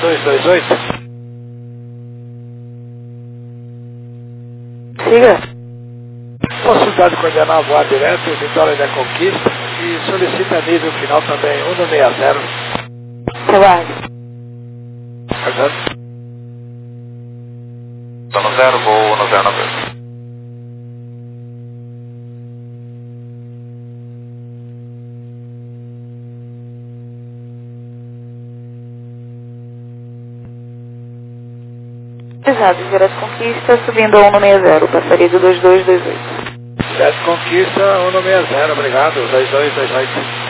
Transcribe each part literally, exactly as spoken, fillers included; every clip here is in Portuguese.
dois dois oito. Siga. Possibilidade de coordenar a voar direto, Vitória da Conquista, e solicita nível final também, um no seis zero. Aguarde. Aguardando. Tô no zero, vou no zero nove. Pesado, direto Conquista, subindo a um no seis zero, passaria do dois dois dois oito. Direto Conquista, um no seis zero, obrigado, dois dois dois oito.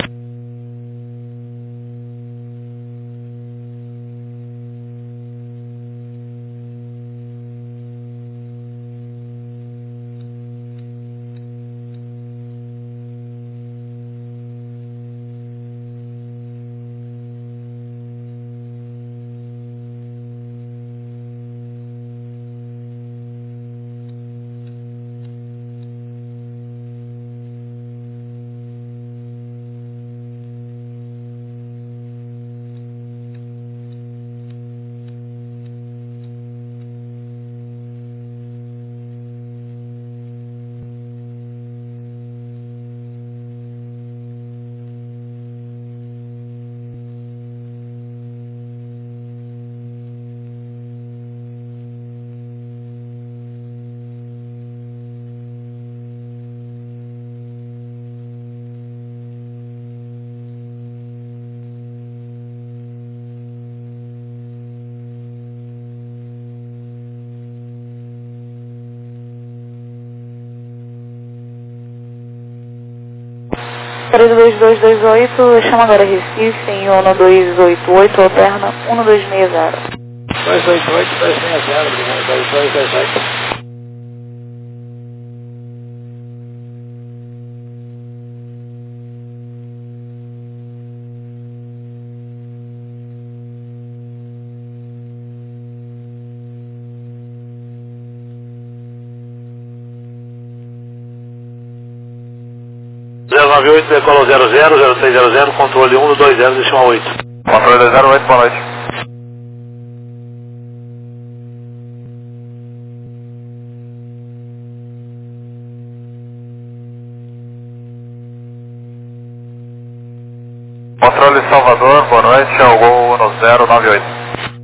três dois dois dois oito, chama agora Recife em um dois oito oito, alterna um dois seis zero. dois oito oito, dois seis zero, obrigado, dois dois dois oito. zero nove oito, decolo zero zero, zero seis zero zero, controle um dois zero, deixa um oito. Controle zero oito, boa noite. Controle Salvador, boa noite, é o Gol no zero nove oito.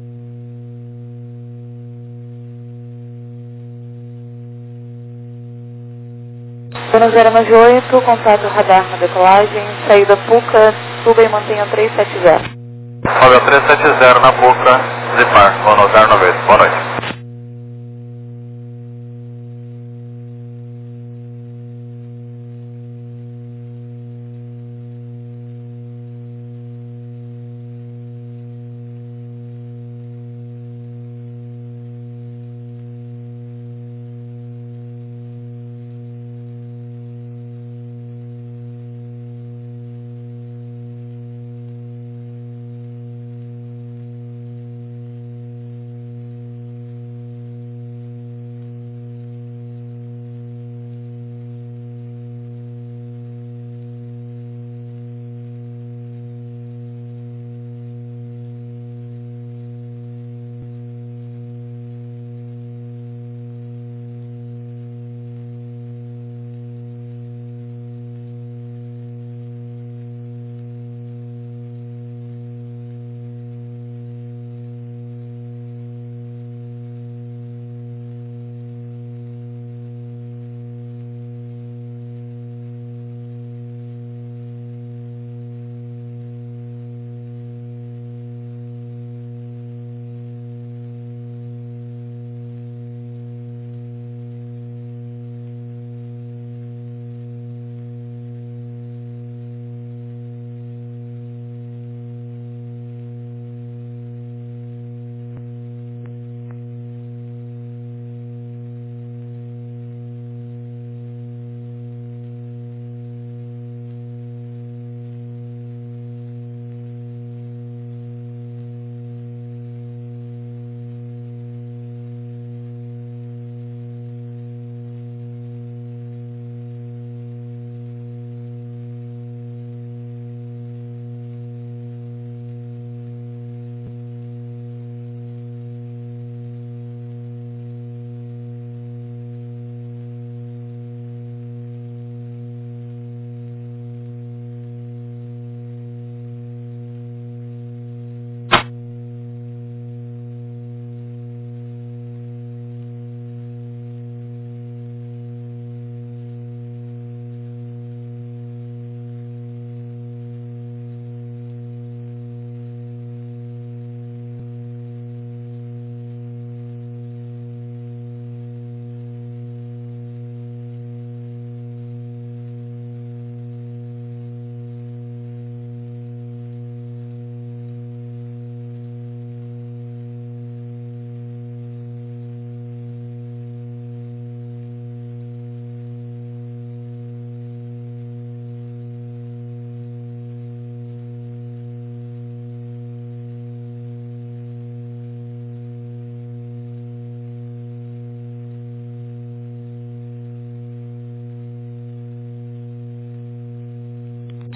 No zero nove oito, contato radar na decolagem, saída Puca, suba e mantenha três sete zero. Sobe três sete zero na Puca, Zipar, Gol no zero nove oito, boa noite.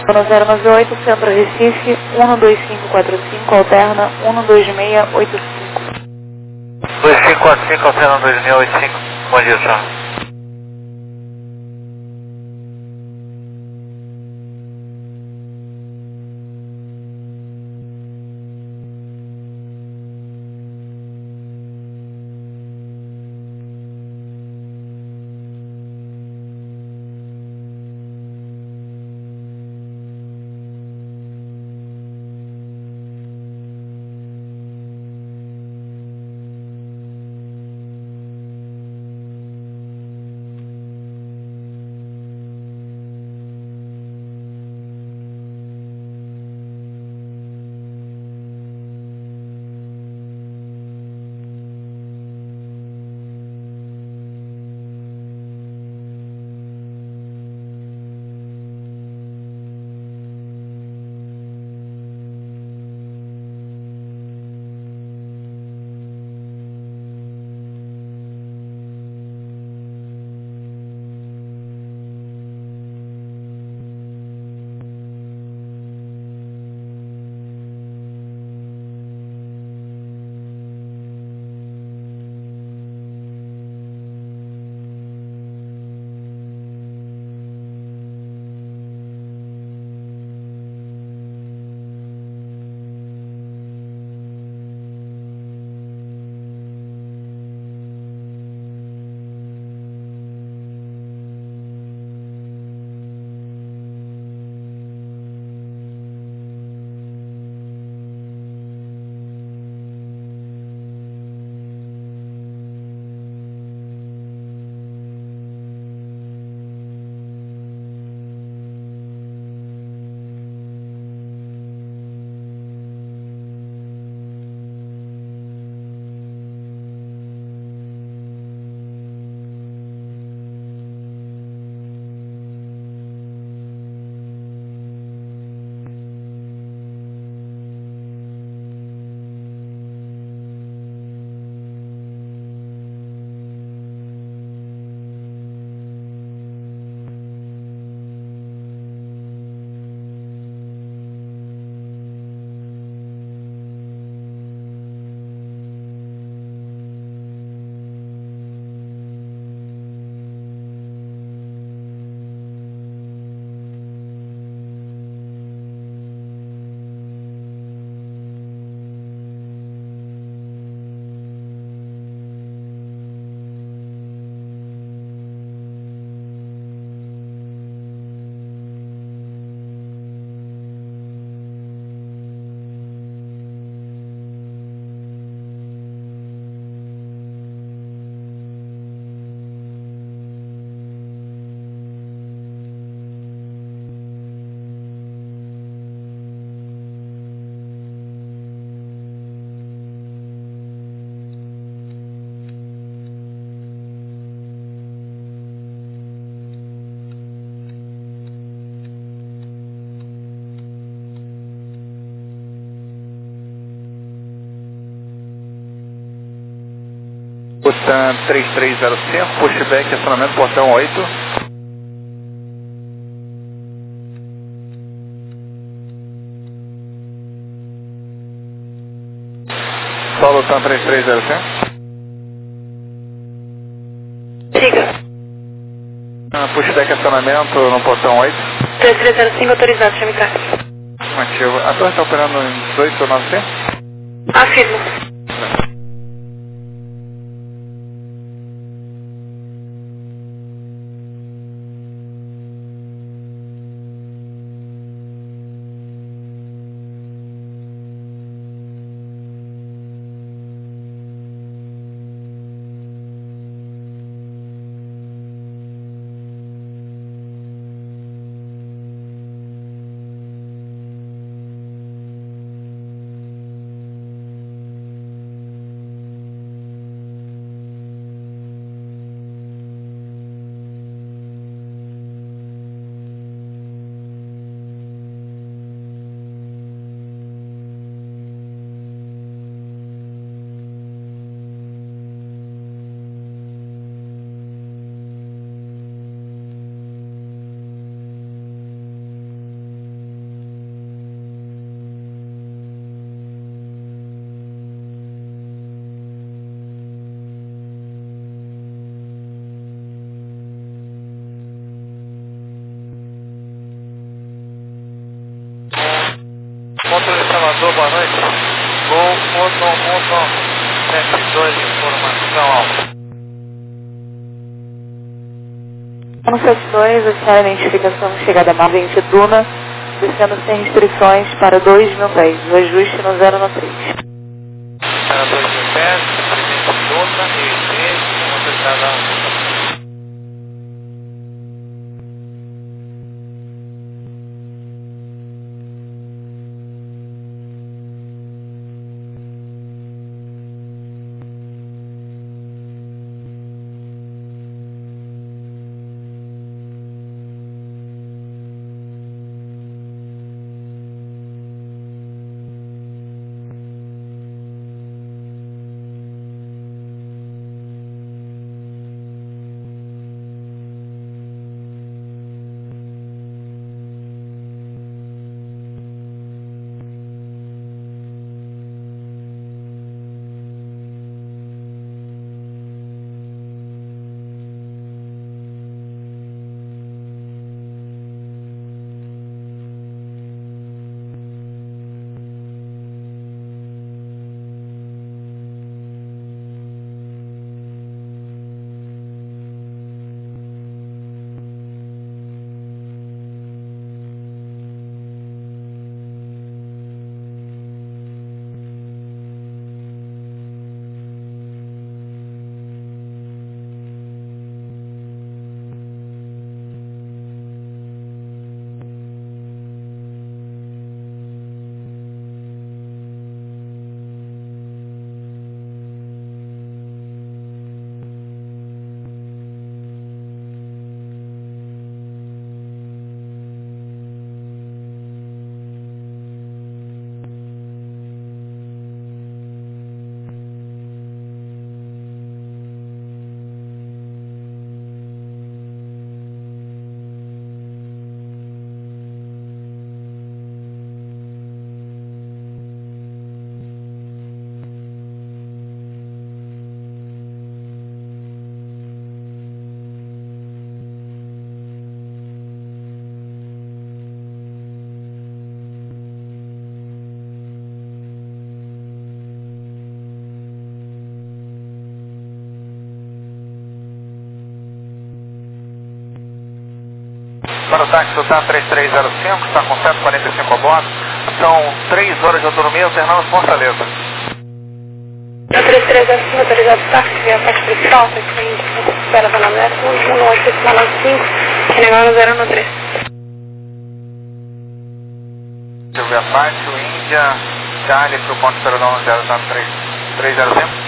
Zona zero nove oito, Centro Recife, um dois cinco quatro cinco, alterna um dois seis oito cinco. dois cinco quatro cinco, alterna um dois seis oito cinco. Bom dia, senhor. Busan três três zero cinco, pushback, acionamento portão oito. Solo Tan três três zero cinco. Diga. Ah, pushback, acionamento no portão oito. três três zero cinco, autorizado, chame cá. Ativo. A torre está operando em dezoito nove cinco? Afirmo. conjunto sete dois, informação alta. No sete dois, a identificação chegada a Marvente Duna, descendo sem restrições para dois mil pés, o ajuste no zero no três. Para dois mil pés, Presidente Duna e três, motorizada um. Para o táxi do T A três três zero cinco, está com cento e quarenta e cinco a bordo. São três horas de autonomia, alternando Fortaleza. três três zero cinco, autorizado táxi, via a parte principal, espera da Namete, um um oito nove cinco, chegando zero no três. Silvia Pátio, Índia, Charlie, para o ponto Perodão zero três zero cinco.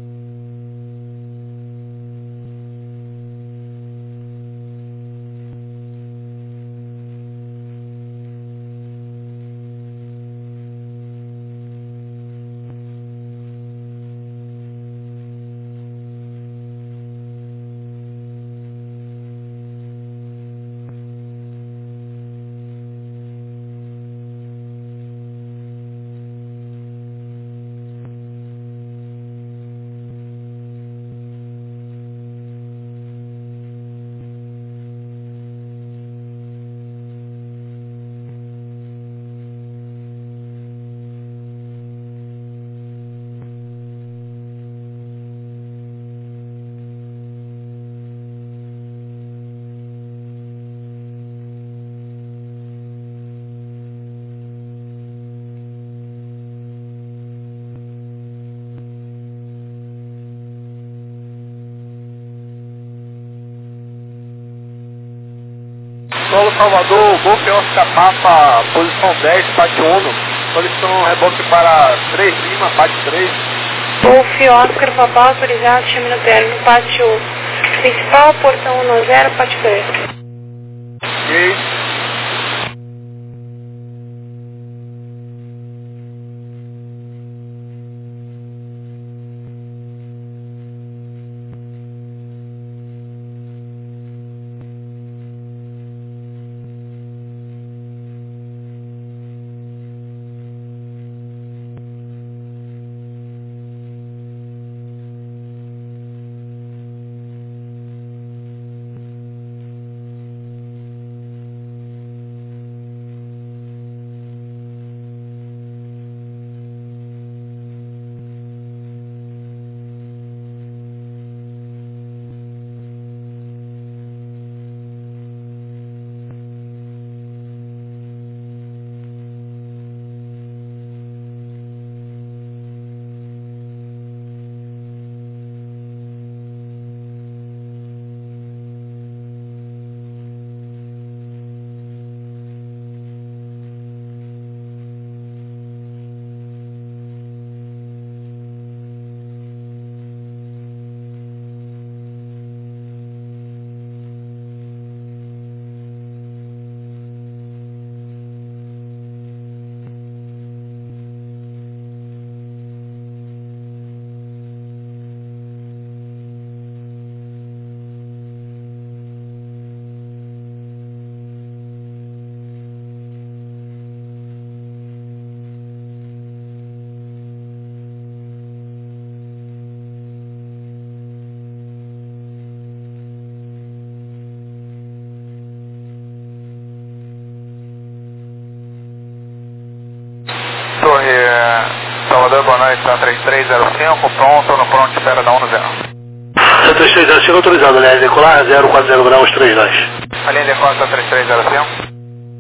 Solo Salvador, Golf Oscar Papa, posição dez, Pátio Uno. Solicitando reboque para três Lima, Pátio três. Golf Oscar Papa, autorizado, chame no término, pátio principal, portão um zero, pátio três. Ok. Salvador, boa noite, está três três zero cinco, pronto, no pronto, espera da um zero. três três zero cinco autorizado, linha de decolar, zero quatro zero graus, três dois. A linha de costa três três zero cinco.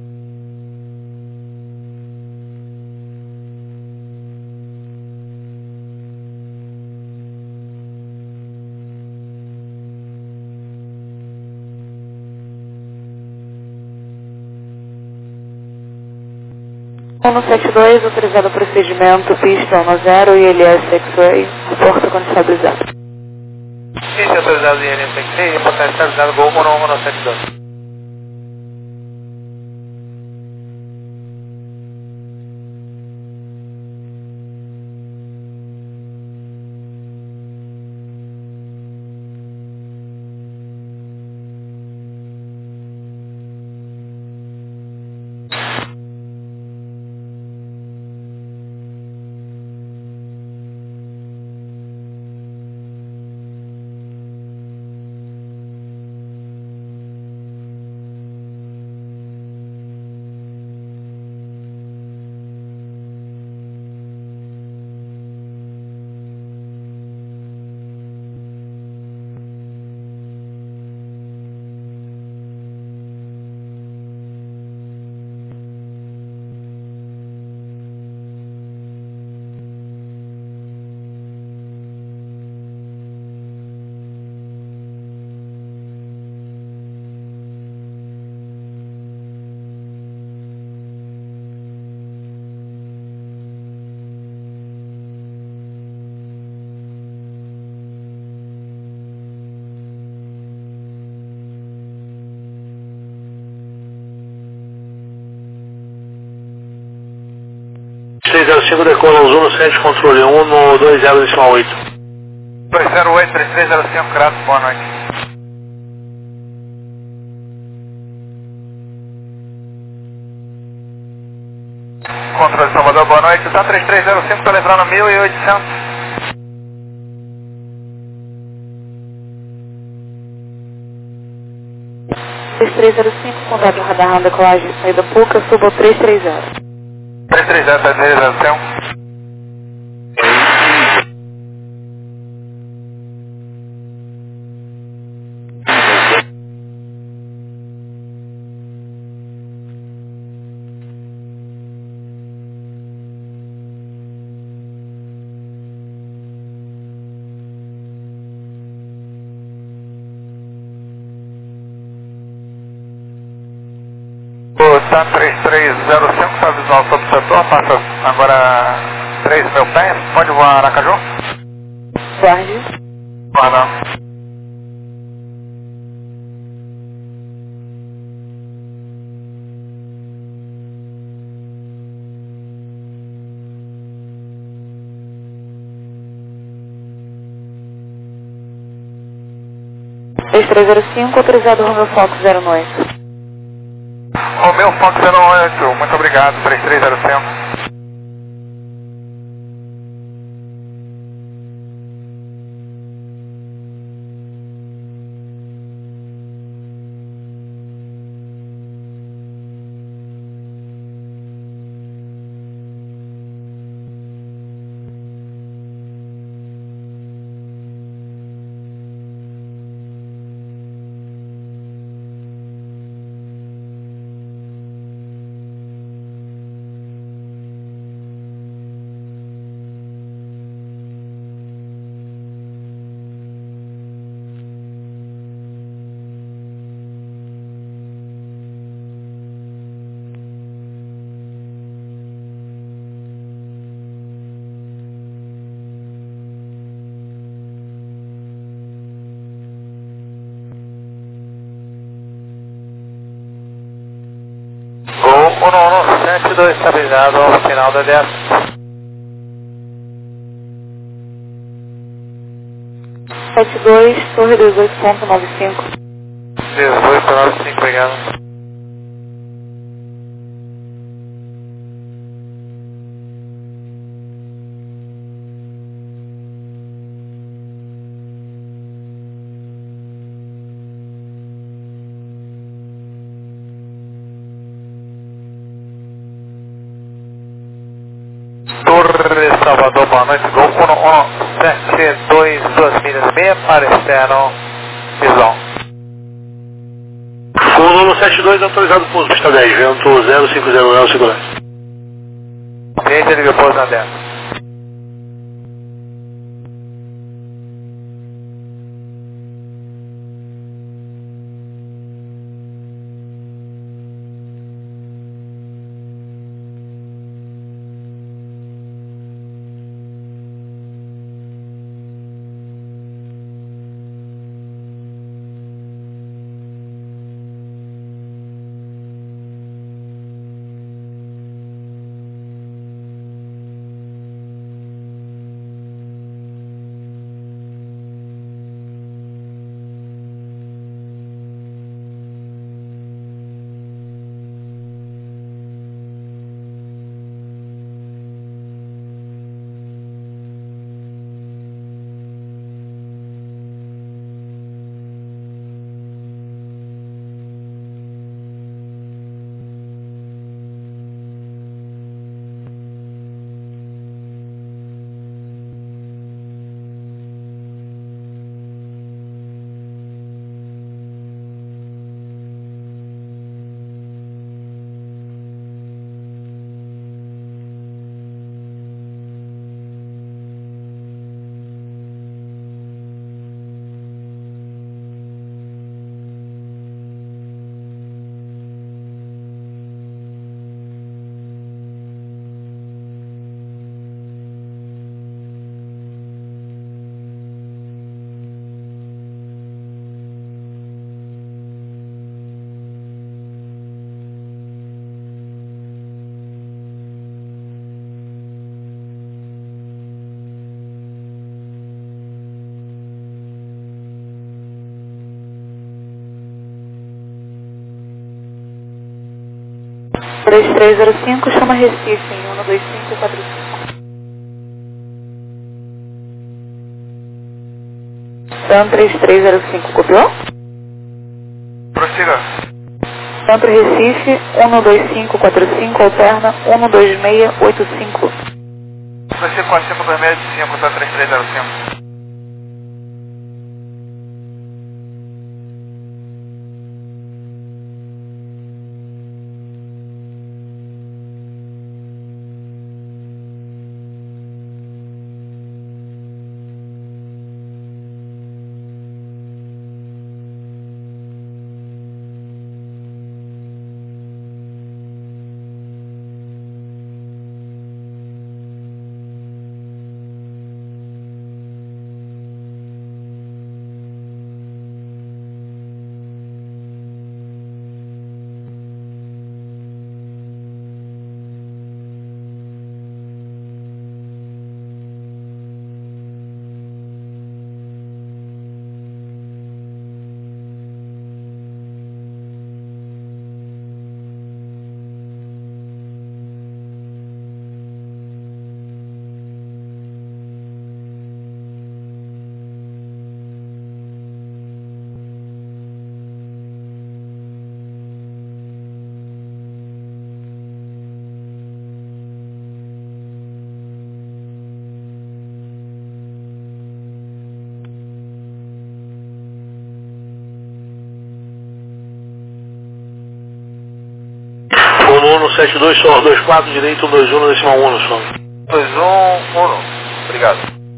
um sete dois, autorizado o procedimento, pista um zero e L S X-Ray, porta quando estabilizado. Pista autorizado I L S X-Ray, porta estabilizado, Gol um um sete dois. três zero cinco decola Zulu no centro, controle um no dois zero decimal oito. dois zero oito, três três zero cinco, graças, boa noite. Controle Salvador, boa noite, está três três zero cinco, está lembrando mil e oitocentos. três três zero cinco, contato radar, decolagem, saída Puca, suba ao três três zero. três três zero, três três zero cinco. Está três três zero cinco, está visual sobre o setor, passa agora três mil pés, pode voar Aracaju? Guarde. Guarda. três três zero cinco, autorizado Romeo Fox zero oito. O meu Fox zero oito, muito obrigado, três três zero cinco. um um sete dois estabilizado ao final da dez. sete dois, torre dezoito ponto noventa e cinco. dezoito ponto noventa e cinco, obrigado. Torre Salvador. boa noite, Gol um um sete dois, duas milhas e meia para externo, visão. um um sete dois, autorizado pouso, pista dez, vento zero cinco zero zero, segurança. Cliente, liga pouso na dentro. três três zero cinco, chama Recife em um dois cinco quatro cinco. Centro três três zero cinco, copiou? Prossiga. Centro Recife, um dois cinco quatro cinco, alterna um dois seis oito cinco. Prossiga com a cinco dois seis cinco, tá três três zero cinco. um um sete dois, só dois quatro, direito um dois um, decimal um, som. dois um um, obrigado.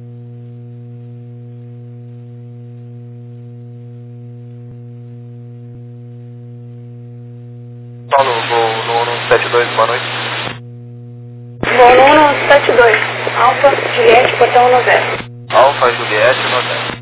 Paulo, vou no um um sete dois, boa noite. Vou no um um sete dois, Alfa, Juliette, portão noventa. Alfa, Juliette, noventa.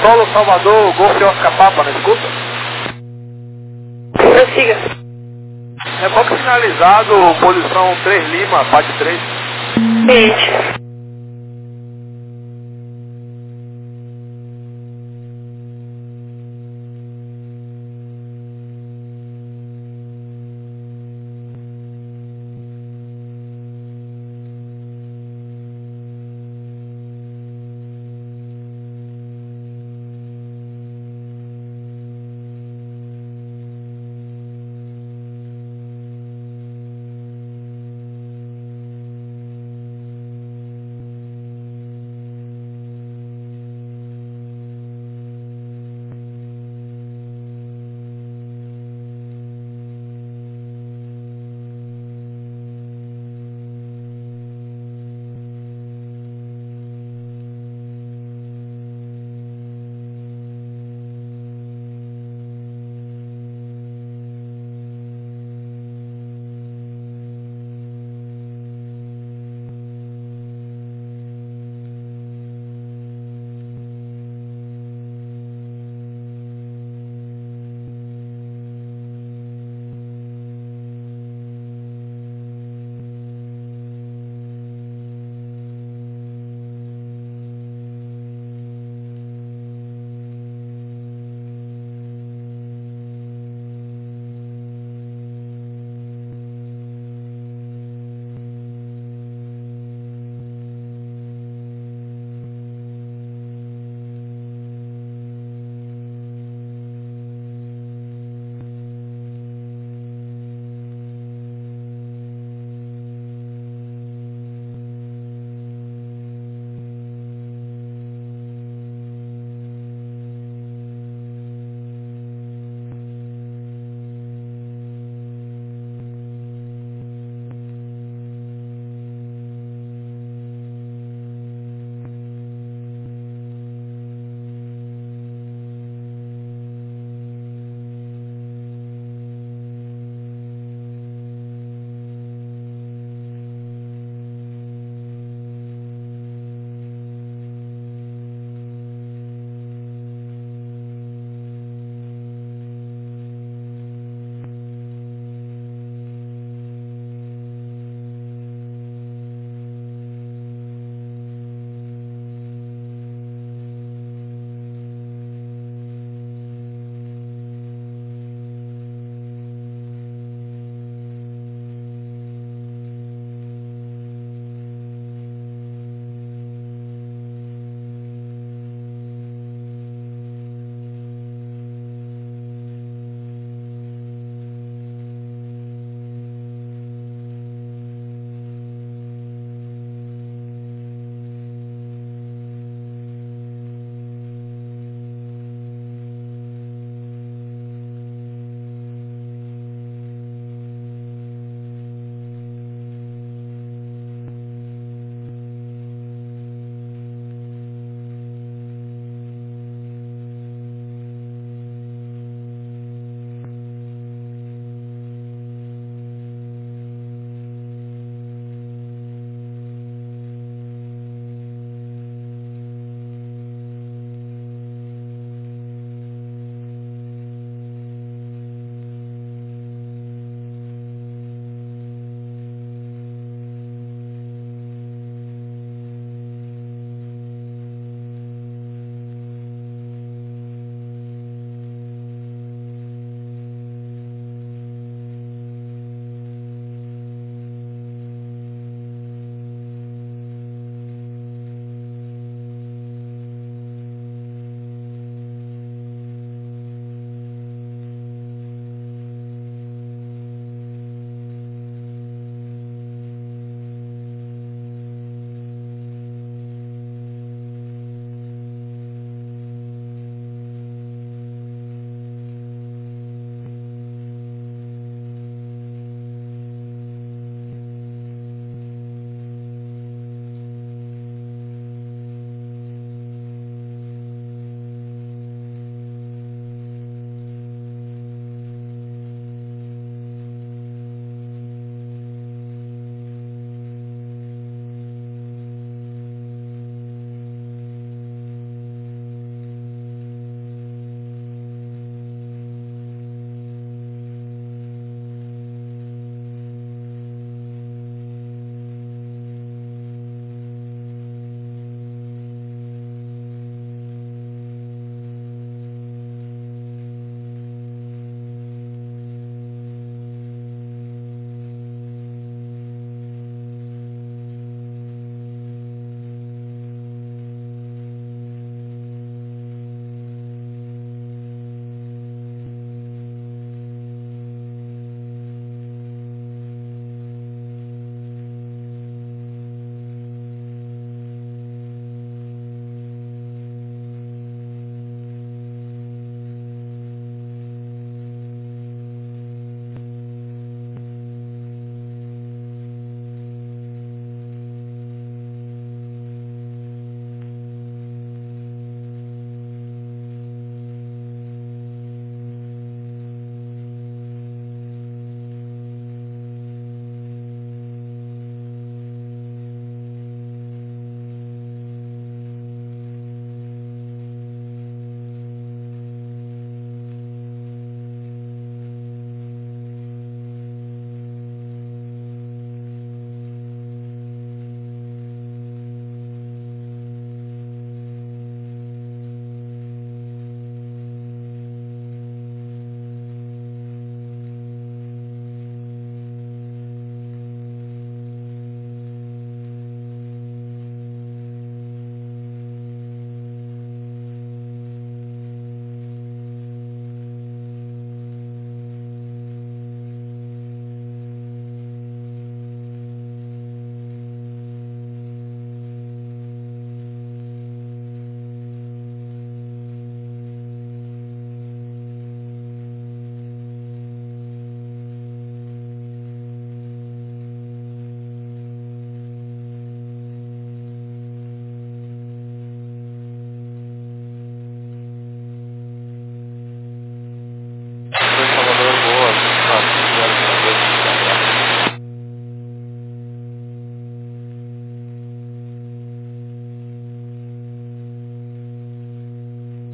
Solo Salvador, Golf Oscar Papa, não escuta? Prossiga. É box finalizado, posição três Lima, parte três. Isso.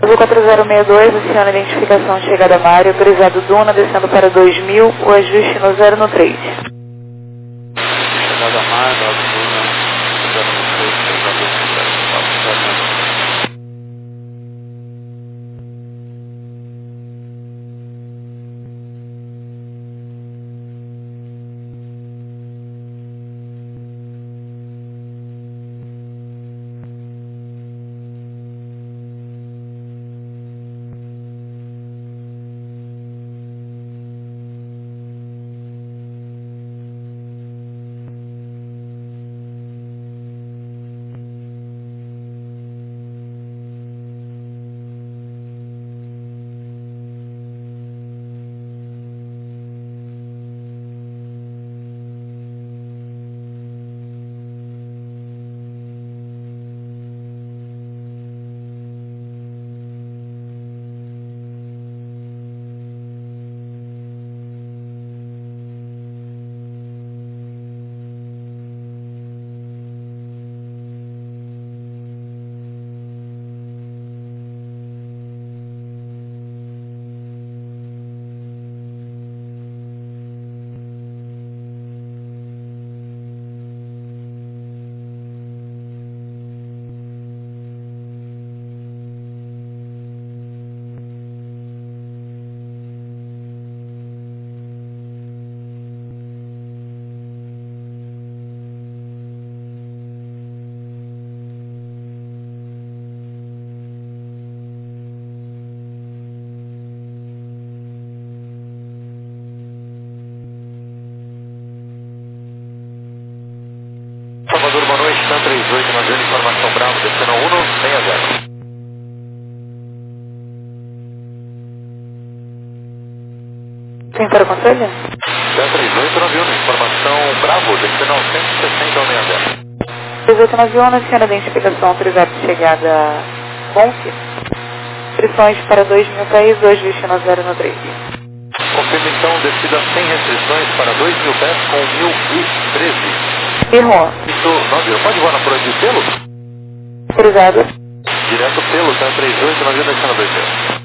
quatro zero seis dois, aciona a identificação chegada a Mário, autorizado Duna, descendo para dois mil, o ajuste no zero no três. Chegada a Mário, Duna, zero no três, chegada a Salvador, boa noite, Stan três oito, nós vendo informação Bravo, descendo um um seis zero. Tem para o conselho? Stan três oito, nós vendo informação Bravo, descendo um cento e sessenta ao seis zero. três oito nove um, aciona a identificação autorizada de chegada Monte. Restrições para dois mil pés, dois destino zero no três. Confirma então, descida sem restrições para dois mil pés com mil e treze. Birro. Isso, nove, pode voar na por de pelo? Autorizado. Direto pelo, Stan três oito, nós vendo descendo dois zero.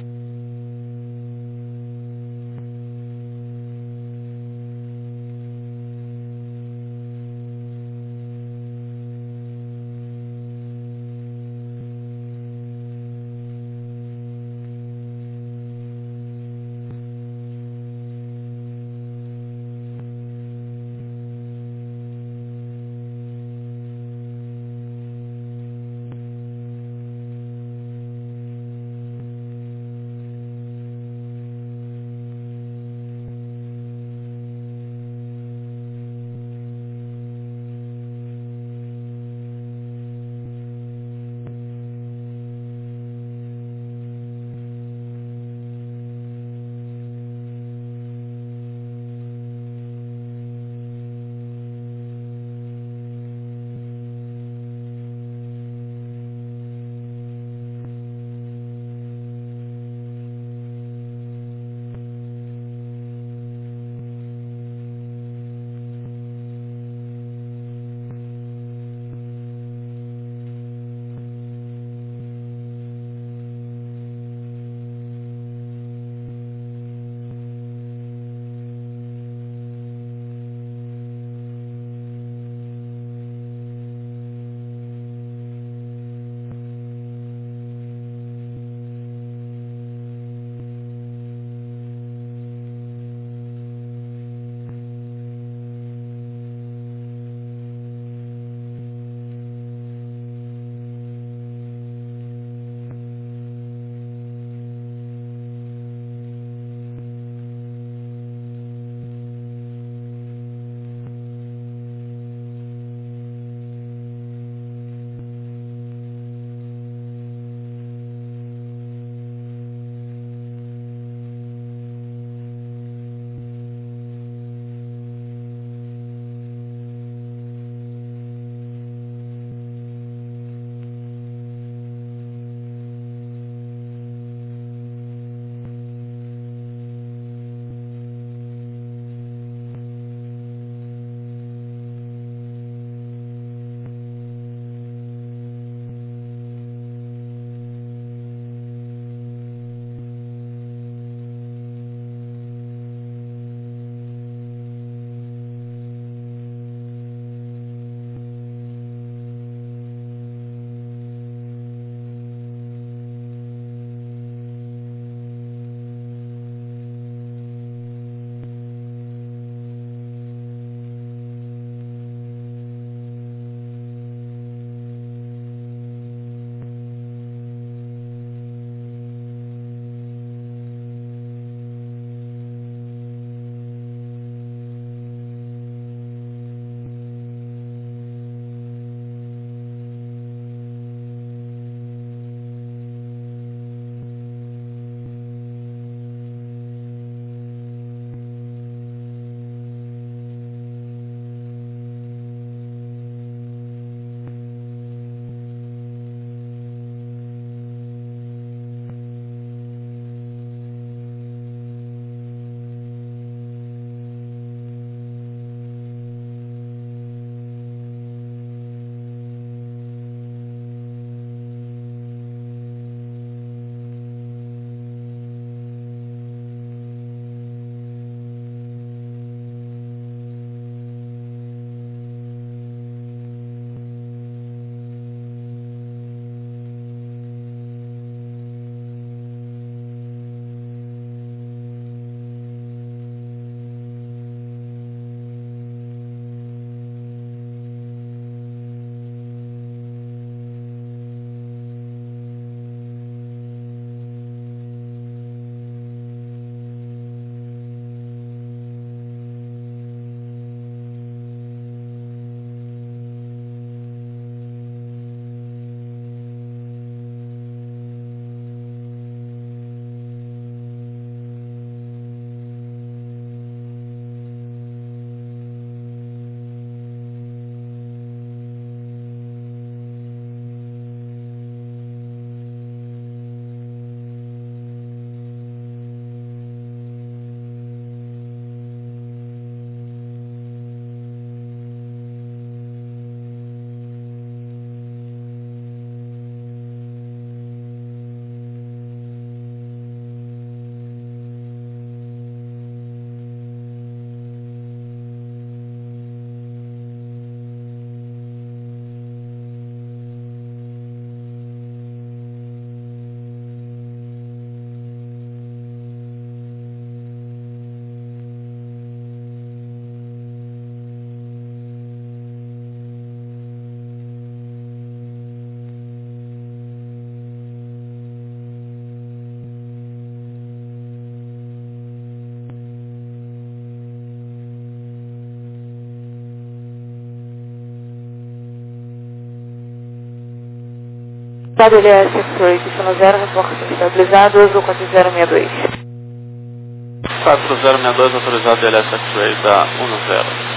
Dado L S X-Ray, destino zero, reporte estabilizado, Azul quatro zero seis dois. quatro zero seis dois, autorizado L S X-Ray da um zero.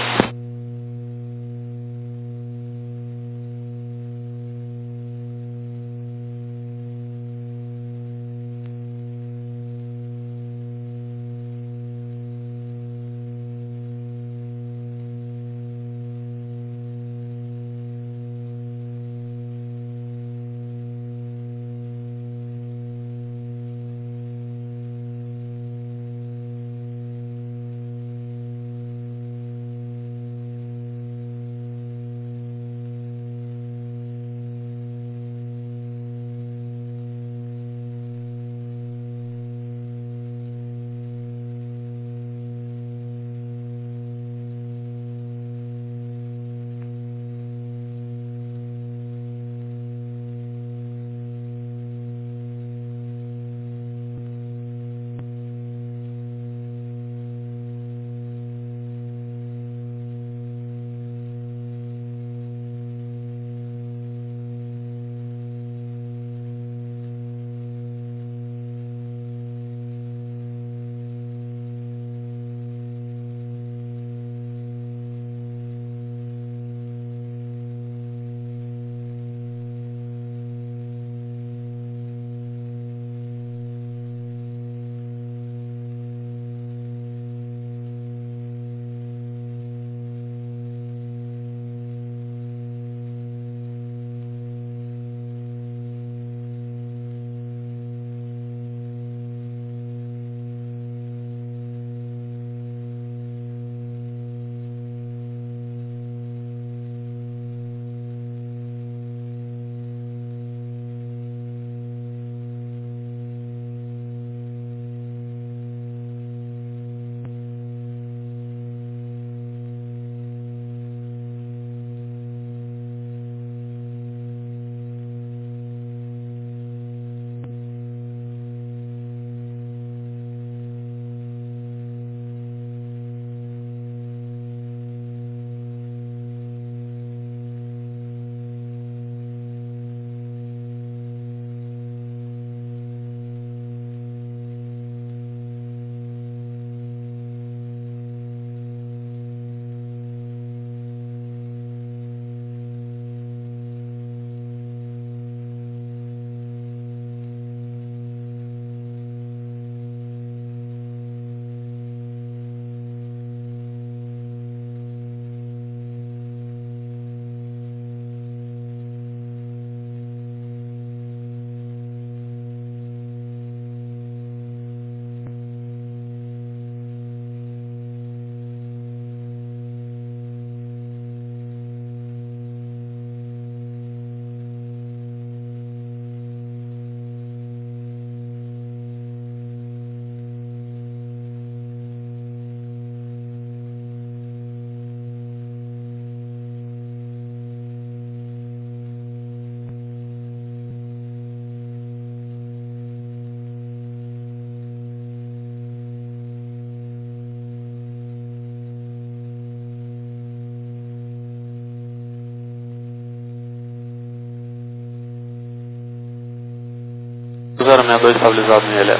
zero seis dois estabilizado em L S.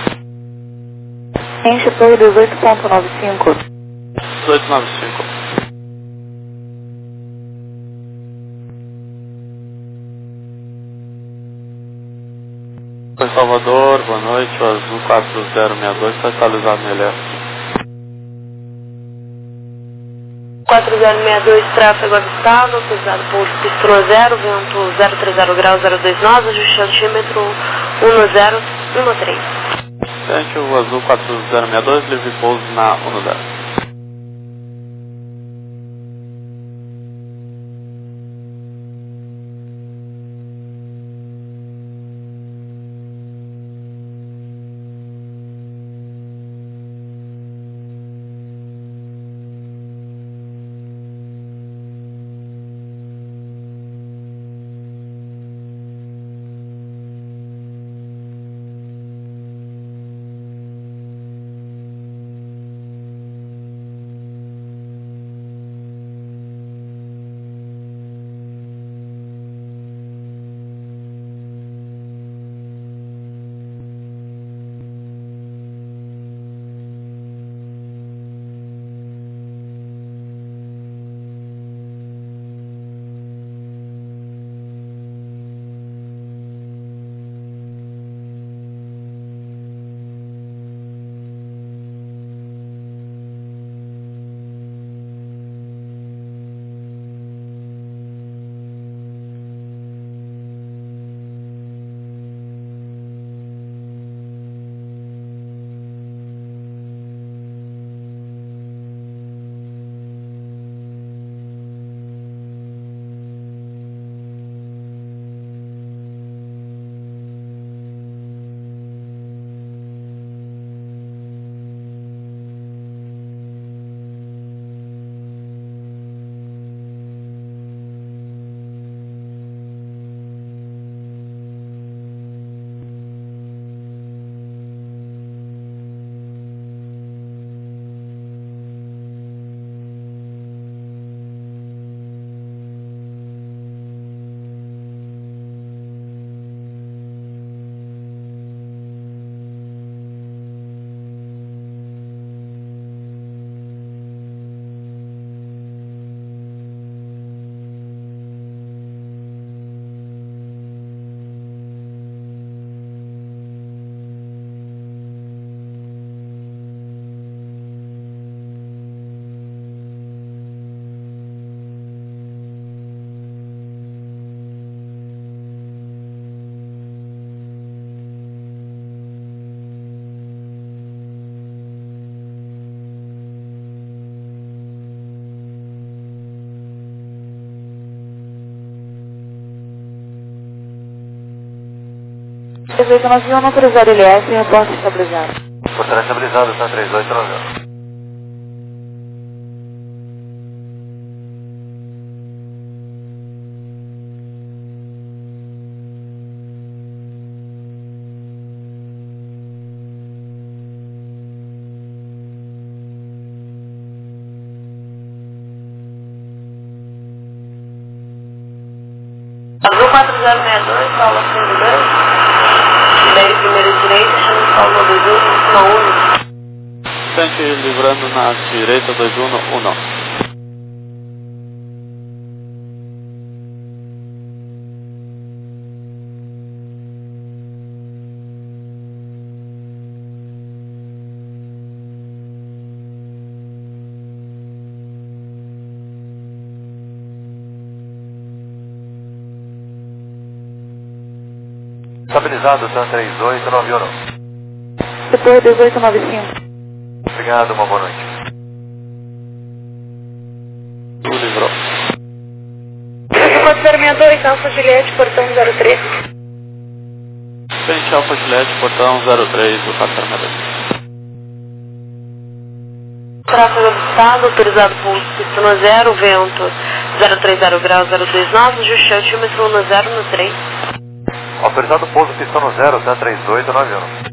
Enche torre dezoito ponto noventa e cinco. dezoito ponto noventa e cinco. Oi, Salvador, boa noite, o Azul quatro zero seis dois está estabilizado em L S. quatro zero seis dois, tráfego avistado, autorizado posto Pistro zero, vento zero três zero graus zero dois nove, ajuste altímetro um zero um três. Gente, o Azul quatro zero seis dois, livre pouso na um zero. dezoito nove um, autorizado L S, reporte estabilizado. Portaria estabilizado, tá três oito nove um. Azul quatro zero seis dois, Paula cinco dois, primeira e primeira direita, chama Paula dois um, uma um. Sente livrando na direita dois um um. Estabilizado, tá três oito nove um. Depois dezoito nove cinco. Obrigado, uma boa noite. Tu livrou. Azul quatro zero seis dois, Alfa Juliette, portão zero três. Sente Alfa Juliette, portão zero três do quatro zero seis dois. Tráfego avistado, autorizado pulso pistona zero, vento zero três zero grau zero dois nove, ajuste altímetro um zero no três. Autorizado pouso pistono zero, tá três oito nove um.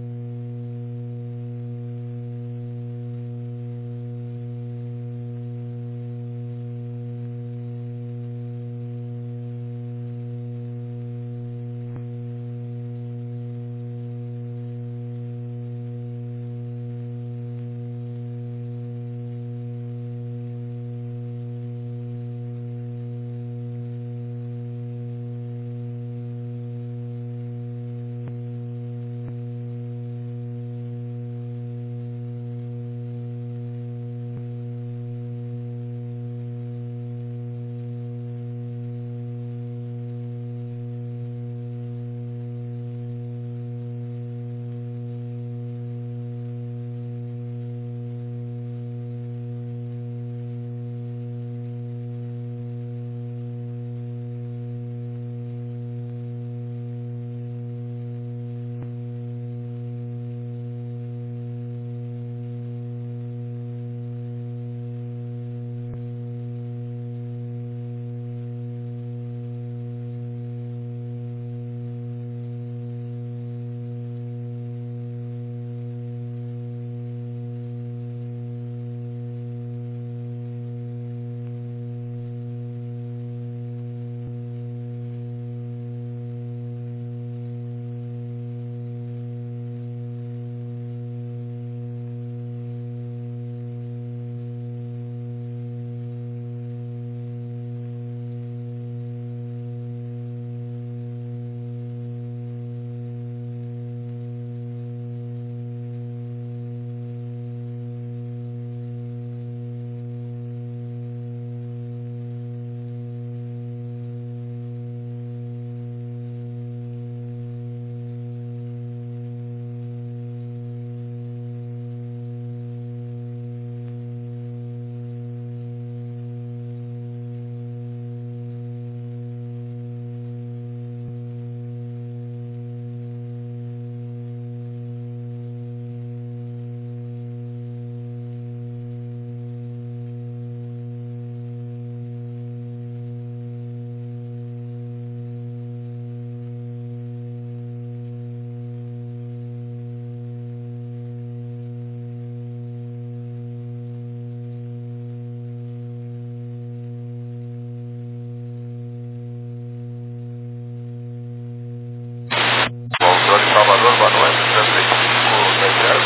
Salvador, boa noite, três cinco dois zero,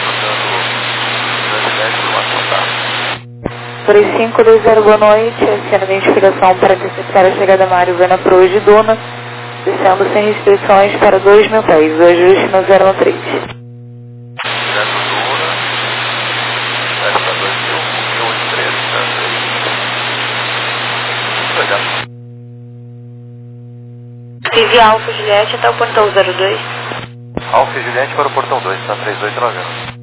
portanto, três cinco dois zero, boa noite, sendo a identificação para antecipar a chegada Mário Vena Pro de Duna, descendo sem restrições para dois mil pés, o ajuste no zero um três. Direto Duna, sete para dois mil, mil oito três, obrigado. Tive Alfa Juliette até o portão zero dois. Alfa Juliette para o portão dois, tá três oito nove um.